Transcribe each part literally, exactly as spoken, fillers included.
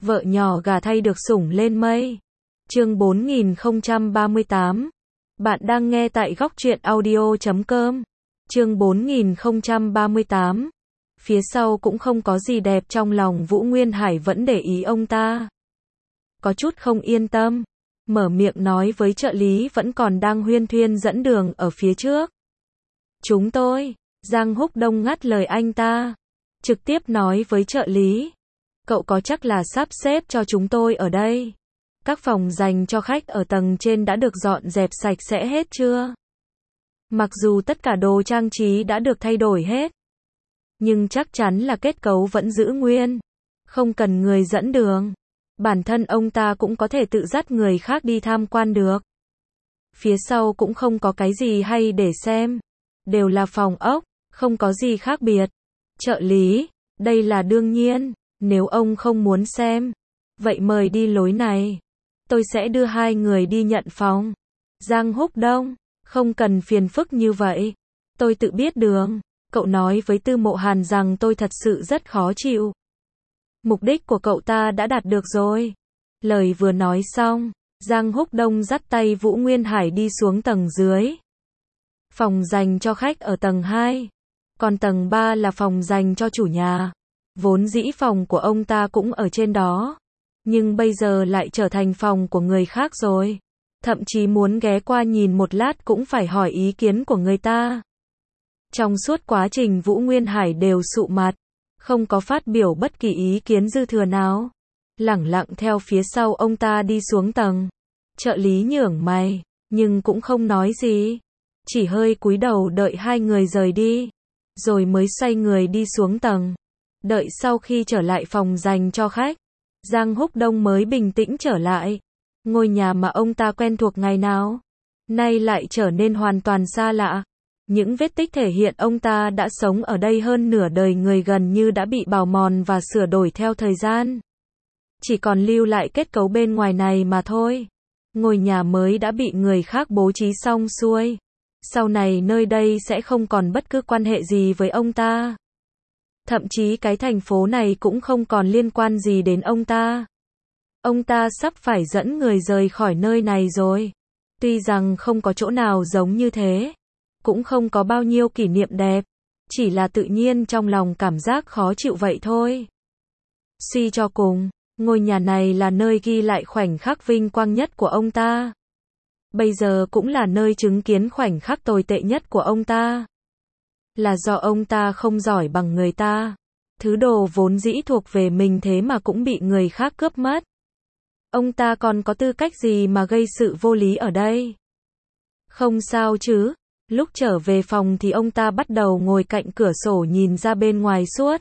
Vợ nhỏ gà thay được sủng lên mây. Chương bốn nghìn không trăm ba mươi tám. Bạn đang nghe tại góc truyện audio chấm com. Chương bốn nghìn không trăm ba mươi tám. Phía sau cũng không có gì đẹp, trong lòng Vũ Nguyên Hải vẫn để ý ông ta. Có chút không yên tâm, mở miệng nói với trợ lý vẫn còn đang huyên thuyên dẫn đường ở phía trước. Chúng tôi, Giang Húc Đông ngắt lời anh ta, trực tiếp nói với trợ lý. Cậu có chắc là sắp xếp cho chúng tôi ở đây? Các phòng dành cho khách ở tầng trên đã được dọn dẹp sạch sẽ hết chưa? Mặc dù tất cả đồ trang trí đã được thay đổi hết, nhưng chắc chắn là kết cấu vẫn giữ nguyên. Không cần người dẫn đường. Bản thân ông ta cũng có thể tự dắt người khác đi tham quan được. Phía sau cũng không có cái gì hay để xem. Đều là phòng ốc, không có gì khác biệt. Trợ lý, đây là đương nhiên. Nếu ông không muốn xem, vậy mời đi lối này. Tôi sẽ đưa hai người đi nhận phòng. Giang Húc Đông, không cần phiền phức như vậy. Tôi tự biết đường. Cậu nói với Tư Mộ Hàn rằng tôi thật sự rất khó chịu. Mục đích của cậu ta đã đạt được rồi. Lời vừa nói xong, Giang Húc Đông dắt tay Vũ Nguyên Hải đi xuống tầng dưới. Phòng dành cho khách ở tầng hai. Còn tầng ba là phòng dành cho chủ nhà. Vốn dĩ phòng của ông ta cũng ở trên đó, nhưng bây giờ lại trở thành phòng của người khác rồi. Thậm chí muốn ghé qua nhìn một lát cũng phải hỏi ý kiến của người ta. Trong suốt quá trình Vũ Nguyên Hải đều sụ mặt, không có phát biểu bất kỳ ý kiến dư thừa nào. Lẳng lặng theo phía sau ông ta đi xuống tầng. Trợ lý nhướng mày, nhưng cũng không nói gì. Chỉ hơi cúi đầu đợi hai người rời đi, rồi mới xoay người đi xuống tầng. Đợi sau khi trở lại phòng dành cho khách, Giang Húc Đông mới bình tĩnh trở lại. Ngôi nhà mà ông ta quen thuộc ngày nào, nay lại trở nên hoàn toàn xa lạ. Những vết tích thể hiện ông ta đã sống ở đây hơn nửa đời người gần như đã bị bào mòn và sửa đổi theo thời gian. Chỉ còn lưu lại kết cấu bên ngoài này mà thôi. Ngôi nhà mới đã bị người khác bố trí xong xuôi. Sau này nơi đây sẽ không còn bất cứ quan hệ gì với ông ta. Thậm chí cái thành phố này cũng không còn liên quan gì đến ông ta. Ông ta sắp phải dẫn người rời khỏi nơi này rồi. Tuy rằng không có chỗ nào giống như thế, cũng không có bao nhiêu kỷ niệm đẹp, chỉ là tự nhiên trong lòng cảm giác khó chịu vậy thôi. Suy cho cùng, ngôi nhà này là nơi ghi lại khoảnh khắc vinh quang nhất của ông ta. Bây giờ cũng là nơi chứng kiến khoảnh khắc tồi tệ nhất của ông ta. Là do ông ta không giỏi bằng người ta. Thứ đồ vốn dĩ thuộc về mình thế mà cũng bị người khác cướp mất. Ông ta còn có tư cách gì mà gây sự vô lý ở đây? Không sao chứ. Lúc trở về phòng thì ông ta bắt đầu ngồi cạnh cửa sổ nhìn ra bên ngoài suốt.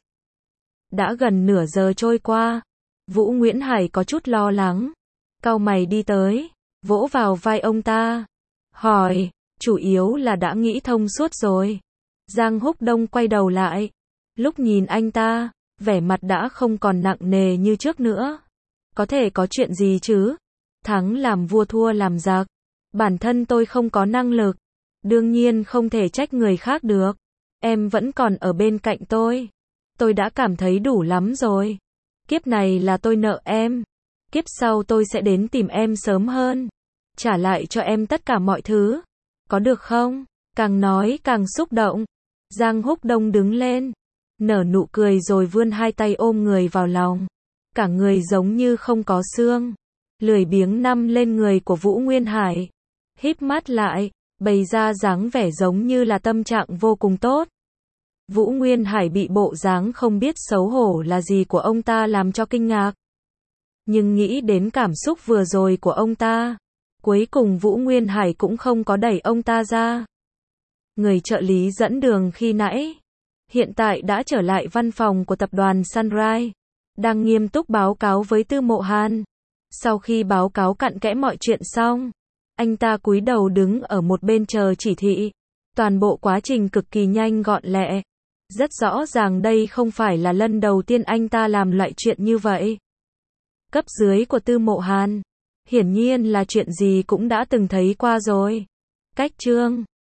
Đã gần nửa giờ trôi qua. Vũ Nguyễn Hải có chút lo lắng. Cau mày đi tới, vỗ vào vai ông ta. Hỏi, chủ yếu là đã nghĩ thông suốt rồi. Giang Húc Đông quay đầu lại. Lúc nhìn anh ta, vẻ mặt đã không còn nặng nề như trước nữa. Có thể có chuyện gì chứ? Thắng làm vua thua làm giặc. Bản thân tôi không có năng lực. Đương nhiên không thể trách người khác được. Em vẫn còn ở bên cạnh tôi. Tôi đã cảm thấy đủ lắm rồi. Kiếp này là tôi nợ em. Kiếp sau tôi sẽ đến tìm em sớm hơn. Trả lại cho em tất cả mọi thứ. Có được không? Càng nói càng xúc động. Giang Húc Đông đứng lên, nở nụ cười rồi vươn hai tay ôm người vào lòng. Cả người giống như không có xương. Lười biếng nằm lên người của Vũ Nguyên Hải. Híp mắt lại, bày ra dáng vẻ giống như là tâm trạng vô cùng tốt. Vũ Nguyên Hải bị bộ dáng không biết xấu hổ là gì của ông ta làm cho kinh ngạc. Nhưng nghĩ đến cảm xúc vừa rồi của ông ta, cuối cùng Vũ Nguyên Hải cũng không có đẩy ông ta ra. Người trợ lý dẫn đường khi nãy, hiện tại đã trở lại văn phòng của tập đoàn Sunrise, đang nghiêm túc báo cáo với Tư Mộ Hàn. Sau khi báo cáo cặn kẽ mọi chuyện xong, anh ta cúi đầu đứng ở một bên chờ chỉ thị. Toàn bộ quá trình cực kỳ nhanh gọn lẹ. Rất rõ ràng đây không phải là lần đầu tiên anh ta làm loại chuyện như vậy. Cấp dưới của Tư Mộ Hàn, hiển nhiên là chuyện gì cũng đã từng thấy qua rồi. Cách chương